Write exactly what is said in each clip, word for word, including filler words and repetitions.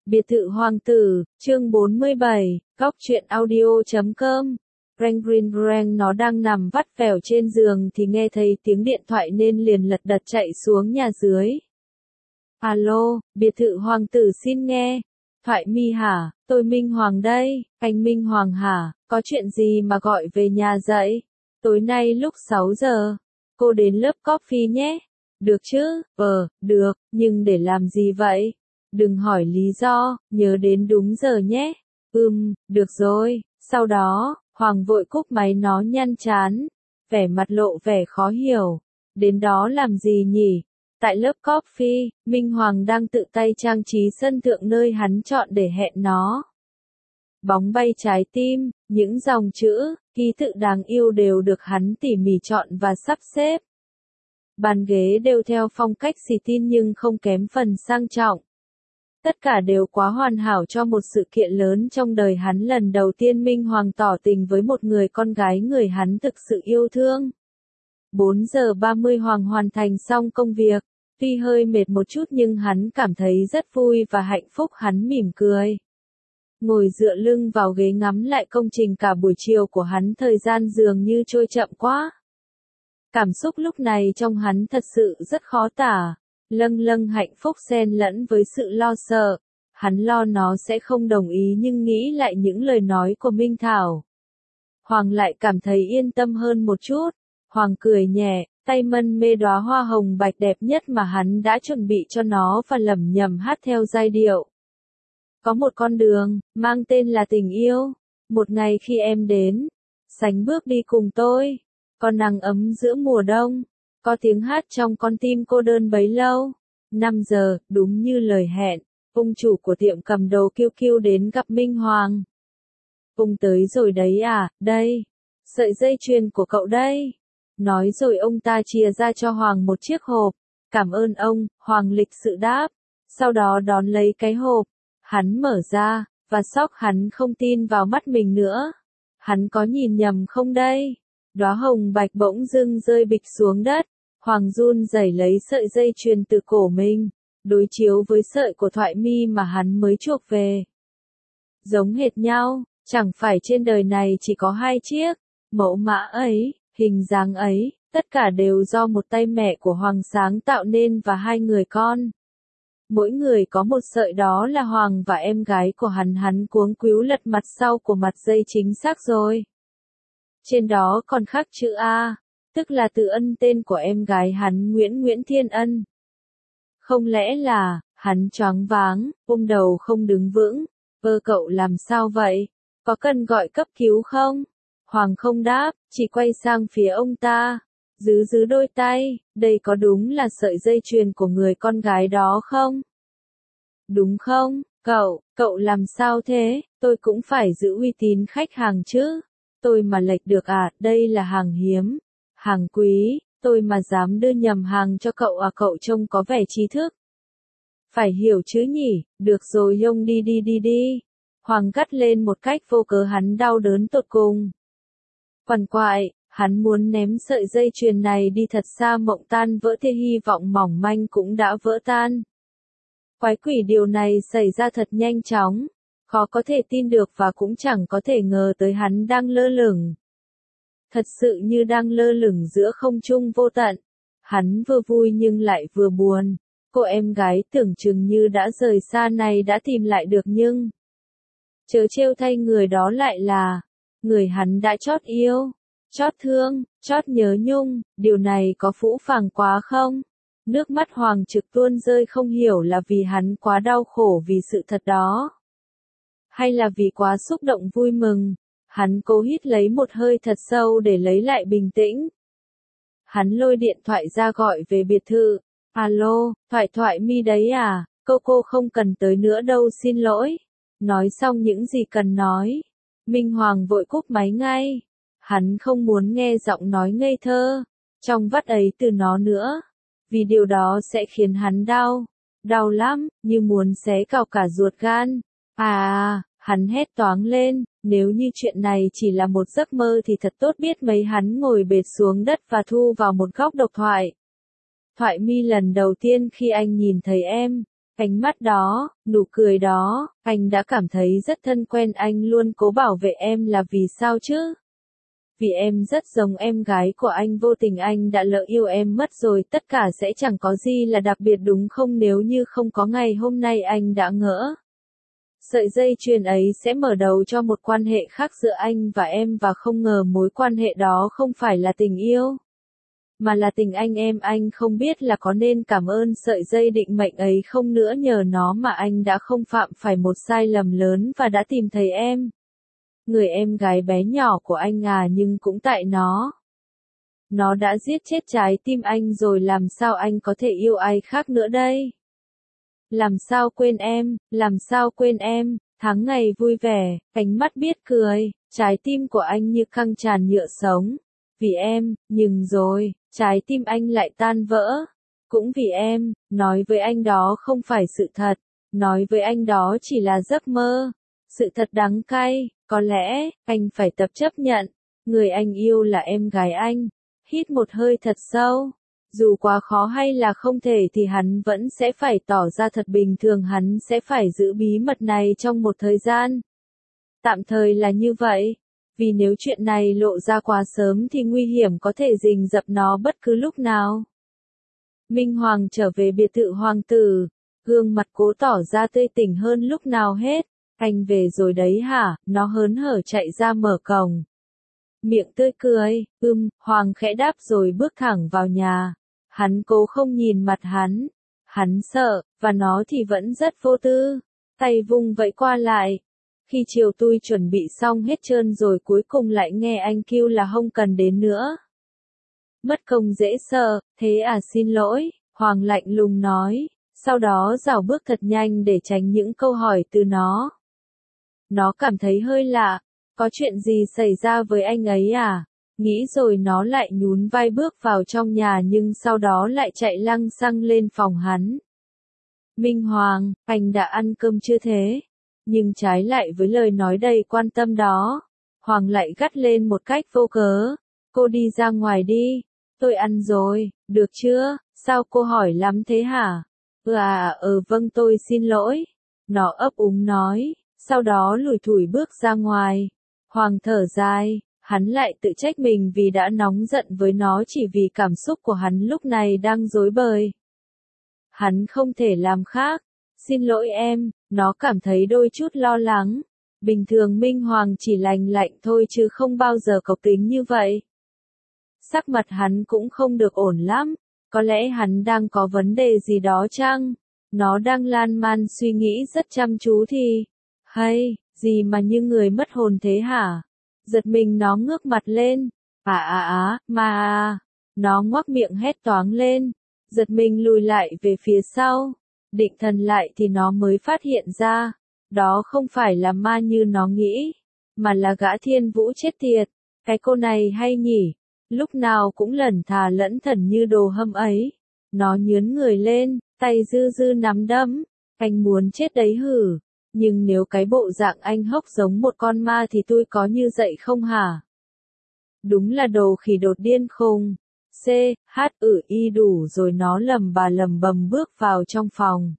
Biệt thự hoàng tử, chương bốn mươi bảy, góc truyện audio chấm com. Reng rin reng, nó đang nằm vắt vẻo trên giường thì nghe thấy tiếng điện thoại nên liền lật đật chạy xuống nhà dưới. Alo, biệt thự hoàng tử xin nghe. Thoại Mi hả, tôi Minh Hoàng đây, anh Minh Hoàng hả, có chuyện gì mà gọi về nhà dậy? Tối nay lúc sáu giờ, cô đến lớp coffee nhé. Được chứ, ờ, được, nhưng để làm gì vậy? Đừng hỏi lý do, nhớ đến đúng giờ nhé. Ừm, được rồi. Sau đó, Hoàng vội cúp máy, nó nhăn chán, vẻ mặt lộ vẻ khó hiểu. Đến đó làm gì nhỉ? Tại lớp coffee, Minh Hoàng đang tự tay trang trí sân thượng nơi hắn chọn để hẹn nó. Bóng bay trái tim, những dòng chữ, ký tự đáng yêu đều được hắn tỉ mỉ chọn và sắp xếp. Bàn ghế đều theo phong cách xì tin nhưng không kém phần sang trọng. Tất cả đều quá hoàn hảo cho một sự kiện lớn trong đời hắn. Lần đầu tiên Minh Hoàng tỏ tình với một người con gái người hắn thực sự yêu thương. bốn giờ ba mươi Hoàng hoàn thành xong công việc. Tuy hơi mệt một chút nhưng hắn cảm thấy rất vui và hạnh phúc. Hắn mỉm cười, ngồi dựa lưng vào ghế ngắm lại công trình cả buổi chiều của hắn. Thời gian dường như trôi chậm quá. Cảm xúc lúc này trong hắn thật sự rất khó tả. Lâng lâng hạnh phúc xen lẫn với sự lo sợ. Hắn lo nó sẽ không đồng ý nhưng nghĩ lại những lời nói của Minh Thảo. Hoàng lại cảm thấy yên tâm hơn một chút. Hoàng cười nhẹ, tay mân mê đóa hoa hồng bạch đẹp nhất mà hắn đã chuẩn bị cho nó và lẩm nhẩm hát theo giai điệu. Có một con đường, mang tên là tình yêu. Một ngày khi em đến, sánh bước đi cùng tôi. Có nắng ấm giữa mùa đông. Có tiếng hát trong con tim cô đơn bấy lâu. năm giờ, đúng như lời hẹn, ông chủ của tiệm cầm đồ kêu kêu đến gặp Minh Hoàng. Ông tới rồi đấy à, đây. Sợi dây chuyền của cậu đây. Nói rồi ông ta chia ra cho Hoàng một chiếc hộp. Cảm ơn ông, Hoàng lịch sự đáp. Sau đó đón lấy cái hộp. Hắn mở ra, và sốc hắn không tin vào mắt mình nữa. Hắn có nhìn nhầm không đây? Đóa hồng bạch bỗng dưng rơi bịch xuống đất. Hoàng run rẩy lấy sợi dây chuyền từ cổ mình, đối chiếu với sợi của Thoại Mi mà hắn mới chuộc về. Giống hệt nhau, chẳng phải trên đời này chỉ có hai chiếc, mẫu mã ấy, hình dáng ấy, tất cả đều do một tay mẹ của Hoàng sáng tạo nên và hai người con. Mỗi người có một sợi, đó là Hoàng và em gái của hắn. Hắn cuống quýu lật mặt sau của mặt dây. Chính xác rồi. Trên đó còn khắc chữ A. Tức là Từ Ân, tên của em gái hắn, Nguyễn Nguyễn Thiên Ân. Không lẽ là, hắn choáng váng, ôm đầu không đứng vững. Ơ cậu làm sao vậy? Có cần gọi cấp cứu không? Hoàng không đáp, chỉ quay sang phía ông ta. Giữ giữ đôi tay, đây có đúng là sợi dây chuyền của người con gái đó không? Đúng không, cậu, cậu làm sao thế? Tôi cũng phải giữ uy tín khách hàng chứ. Tôi mà lệch được à, đây là hàng hiếm. Hàng quý, tôi mà dám đưa nhầm hàng cho cậu à, cậu trông có vẻ trí thức. Phải hiểu chứ nhỉ, được rồi Yông, đi đi đi đi. Hoàng gắt lên một cách vô cớ. Hắn đau đớn tột cùng. Quằn quại, hắn muốn ném sợi dây chuyền này đi thật xa. Mộng tan vỡ thì hy vọng mỏng manh cũng đã vỡ tan. Quái quỷ, điều này xảy ra thật nhanh chóng. Khó có thể tin được và cũng chẳng có thể ngờ tới hắn đang lơ lửng. Thật sự như đang lơ lửng giữa không trung vô tận. Hắn vừa vui nhưng lại vừa buồn. Cô em gái tưởng chừng như đã rời xa này đã tìm lại được nhưng... Chớ trêu thay, người đó lại là... người hắn đã chót yêu, chót thương, chót nhớ nhung. Điều này có phũ phàng quá không? Nước mắt Hoàng trực tuôn rơi, không hiểu là vì hắn quá đau khổ vì sự thật đó. Hay là vì quá xúc động vui mừng. Hắn cố hít lấy một hơi thật sâu để lấy lại bình tĩnh. Hắn lôi điện thoại ra gọi về biệt thự. Alo, Thoại Thoại Mi đấy à, cô cô không cần tới nữa đâu, xin lỗi. Nói xong những gì cần nói, Minh Hoàng vội cúp máy ngay. Hắn không muốn nghe giọng nói ngây thơ trong vắt ấy từ nó nữa, vì điều đó sẽ khiến hắn đau, đau lắm, như muốn xé cào cả ruột gan. À, hắn hét toáng lên, nếu như chuyện này chỉ là một giấc mơ thì thật tốt biết mấy. Hắn ngồi bệt xuống đất và thu vào một góc độc thoại. Thoại Mi, lần đầu tiên khi anh nhìn thấy em, Ánh mắt đó, nụ cười đó, anh đã cảm thấy rất thân quen, anh luôn cố bảo vệ em là vì sao chứ? Vì em rất giống em gái của anh, vô tình anh đã lỡ yêu em mất rồi, tất cả sẽ chẳng có gì là đặc biệt đúng không, nếu như không có ngày hôm nay anh đã ngỡ. Sợi dây chuyền ấy sẽ mở đầu cho một quan hệ khác giữa anh và em, và không ngờ mối quan hệ đó không phải là tình yêu, mà là tình anh em. Anh không biết là có nên cảm ơn sợi dây định mệnh ấy không nữa, nhờ nó mà anh đã không phạm phải một sai lầm lớn và đã tìm thấy em. Người em gái bé nhỏ của anh à, nhưng cũng tại nó. Nó đã giết chết trái tim anh rồi, làm sao anh có thể yêu ai khác nữa đây? Làm sao quên em, làm sao quên em, tháng ngày vui vẻ, ánh mắt biết cười, trái tim của anh như căng tràn nhựa sống. Vì em, nhưng rồi, trái tim anh lại tan vỡ. Cũng vì em, nói với anh đó không phải sự thật, nói với anh đó chỉ là giấc mơ. Sự thật đắng cay, có lẽ, anh phải tập chấp nhận. Người anh yêu là em gái anh. Hít một hơi thật sâu. Dù quá khó hay là không thể thì hắn vẫn sẽ phải tỏ ra thật bình thường, hắn sẽ phải giữ bí mật này trong một thời gian. Tạm thời là như vậy. Vì nếu chuyện này lộ ra quá sớm thì nguy hiểm có thể rình rập nó bất cứ lúc nào. Minh Hoàng trở về biệt thự hoàng tử. Gương mặt cố tỏ ra tươi tỉnh hơn lúc nào hết. Anh về rồi đấy hả? Nó hớn hở chạy ra mở cổng. Miệng tươi cười, ưm, Hoàng khẽ đáp rồi bước thẳng vào nhà. Hắn cố không nhìn mặt hắn. Hắn sợ, và nó thì vẫn rất vô tư. Tay vung vẫy qua lại. Khi chiều tôi chuẩn bị xong hết trơn rồi cuối cùng lại nghe anh kêu là không cần đến nữa. Mất công dễ sợ, thế à, xin lỗi, Hoàng lạnh lùng nói. Sau đó rảo bước thật nhanh để tránh những câu hỏi từ nó. Nó cảm thấy hơi lạ. Có chuyện gì xảy ra với anh ấy à? Nghĩ rồi nó lại nhún vai bước vào trong nhà, nhưng sau đó lại chạy lăng xăng lên phòng hắn. Minh Hoàng, anh đã ăn cơm chưa thế? Nhưng trái lại với lời nói đầy quan tâm đó, Hoàng lại gắt lên một cách vô cớ. Cô đi ra ngoài đi. Tôi ăn rồi, được chưa? Sao cô hỏi lắm thế hả? Ừ à, ừ vâng tôi xin lỗi. Nó ấp úng nói, sau đó lủi thủi bước ra ngoài. Hoàng thở dài, hắn lại tự trách mình vì đã nóng giận với nó chỉ vì cảm xúc của hắn lúc này đang rối bời. Hắn không thể làm khác. Xin lỗi em, nó cảm thấy đôi chút lo lắng. Bình thường Minh Hoàng chỉ lành lạnh thôi chứ không bao giờ cộc tính như vậy. Sắc mặt hắn cũng không được ổn lắm. Có lẽ hắn đang có vấn đề gì đó chăng? Nó đang lan man suy nghĩ rất chăm chú thì... Hay, gì mà như người mất hồn thế hả? Giật mình nó ngước mặt lên. À à à, mà à. Nó ngoác miệng hét toáng lên. Giật mình lùi lại về phía sau. Định thần lại thì nó mới phát hiện ra. Đó không phải là ma như nó nghĩ. Mà là gã Thiên Vũ chết tiệt. Cái cô này hay nhỉ? Lúc nào cũng lẩn thà lẫn thẩn như đồ hâm ấy. Nó nhướn người lên, tay dư dư nắm đấm. Anh muốn chết đấy hử? Nhưng nếu cái bộ dạng anh hốc giống một con ma thì tôi có như vậy không hả? Đúng là đồ khỉ đột điên khùng. C, H, ử y đủ rồi nó lầm bà lầm bầm bước vào trong phòng.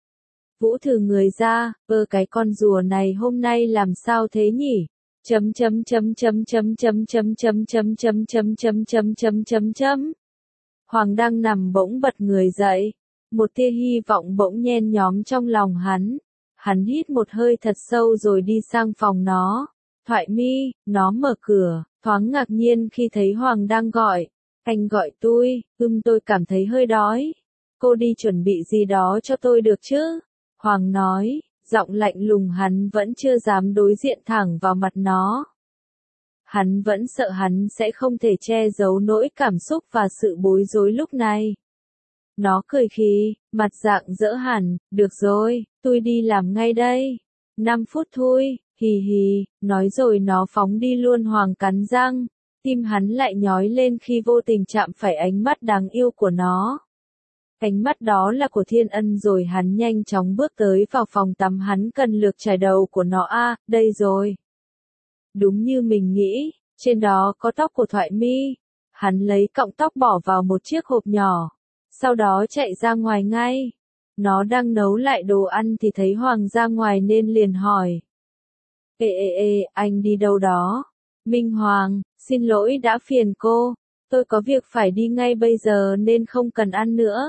Vũ thử người ra, ơ cái con rùa này hôm nay làm sao thế nhỉ? Chấm chấm chấm chấm chấm chấm chấm chấm chấm chấm chấm chấm chấm chấm chấm chấm. Hoàng đang nằm bỗng bật người dậy. Một tia hy vọng bỗng nhen nhóm trong lòng hắn. Hắn hít một hơi thật sâu rồi đi sang phòng nó. Thoại Mi, nó mở cửa, thoáng ngạc nhiên khi thấy Hoàng đang gọi. Anh gọi tôi, ưm tôi cảm thấy hơi đói. Cô đi chuẩn bị gì đó cho tôi được chứ? Hoàng nói, giọng lạnh lùng, hắn vẫn chưa dám đối diện thẳng vào mặt nó. Hắn vẫn sợ hắn sẽ không thể che giấu nỗi cảm xúc và sự bối rối lúc này. Nó cười khì, mặt dạng dỡ hẳn, được rồi, tôi đi làm ngay đây. Năm phút thôi, hì hì, nói rồi nó phóng đi luôn. Hoàng cắn răng, tim hắn lại nhói lên khi vô tình chạm phải ánh mắt đáng yêu của nó. Ánh mắt đó là của Thiên Ân rồi hắn nhanh chóng bước tới vào phòng tắm, hắn cần lược chải đầu của nó. A, à, đây rồi. Đúng như mình nghĩ, trên đó có tóc của Thoại Mi. Hắn lấy cọng tóc bỏ vào một chiếc hộp nhỏ. Sau đó chạy ra ngoài ngay. Nó đang nấu lại đồ ăn thì thấy Hoàng ra ngoài nên liền hỏi. Ê ê ê, anh đi đâu đó? Minh Hoàng, xin lỗi đã phiền cô. Tôi có việc phải đi ngay bây giờ nên không cần ăn nữa.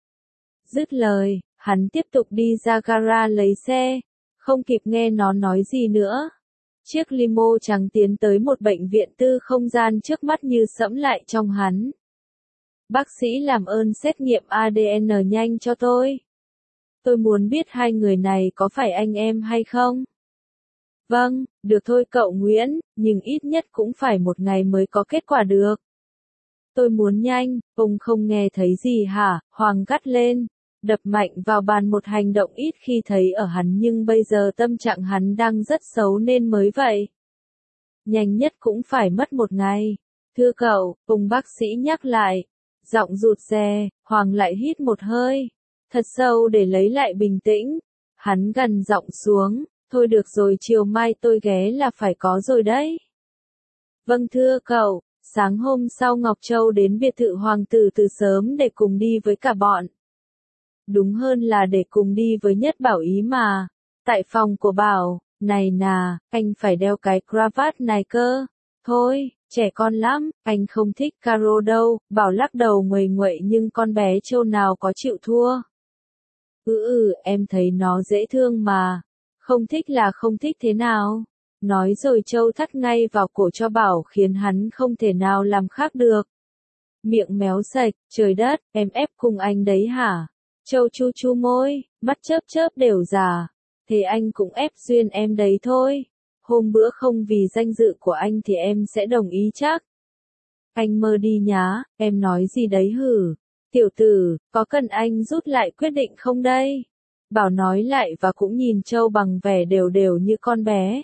Dứt lời, hắn tiếp tục đi ra gara lấy xe. Không kịp nghe nó nói gì nữa. Chiếc limo trắng tiến tới một bệnh viện tư không gian trước mắt như sẫm lại trong hắn. Bác sĩ làm ơn xét nghiệm a đê en nhanh cho tôi. Tôi muốn biết hai người này có phải anh em hay không? Vâng, được thôi cậu Nguyễn, nhưng ít nhất cũng phải một ngày mới có kết quả được. Tôi muốn nhanh, ông không nghe thấy gì hả? Hoàng gắt lên, đập mạnh vào bàn, một hành động ít khi thấy ở hắn nhưng bây giờ tâm trạng hắn đang rất xấu nên mới vậy. Nhanh nhất cũng phải mất một ngày. Thưa cậu, ông bác sĩ nhắc lại. Giọng rụt rè, Hoàng lại hít một hơi thật sâu để lấy lại bình tĩnh. Hắn gần giọng xuống, thôi được rồi, chiều mai tôi ghé là phải có rồi đấy. Vâng thưa cậu. Sáng hôm sau Ngọc Châu đến biệt thự Hoàng tử từ sớm để cùng đi với cả bọn. Đúng hơn là để cùng đi với Nhất Bảo ý mà. Tại phòng của Bảo, này nà, anh phải đeo cái cravat này cơ. Thôi, trẻ con lắm, anh không thích caro đâu. Bảo lắc đầu nguầy nguậy nhưng con bé Châu nào có chịu thua. Ừ ừ, em thấy nó dễ thương mà. Không thích là không thích thế nào? Nói rồi Châu thắt ngay vào cổ cho Bảo khiến hắn không thể nào làm khác được. Miệng méo sạch, trời đất, em ép cùng anh đấy hả? Châu chu chu môi, mắt chớp chớp đều già. Thế anh cũng ép duyên em đấy thôi. Hôm bữa không vì danh dự của anh thì em sẽ đồng ý chắc. Anh mơ đi nhá, em nói gì đấy hử? Tiểu tử, có cần anh rút lại quyết định không đây? Bảo nói lại và cũng nhìn Châu bằng vẻ đều đều như con bé.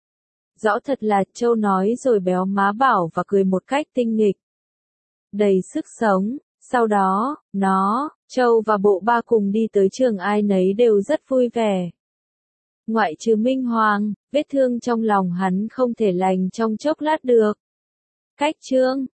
Rõ thật là Châu nói rồi béo má Bảo và cười một cách tinh nghịch. Đầy sức sống. Sau đó, nó, Châu và bộ ba cùng đi tới trường, ai nấy đều rất vui vẻ. Ngoại trừ Minh Hoàng, vết thương trong lòng hắn không thể lành trong chốc lát được. Cách chương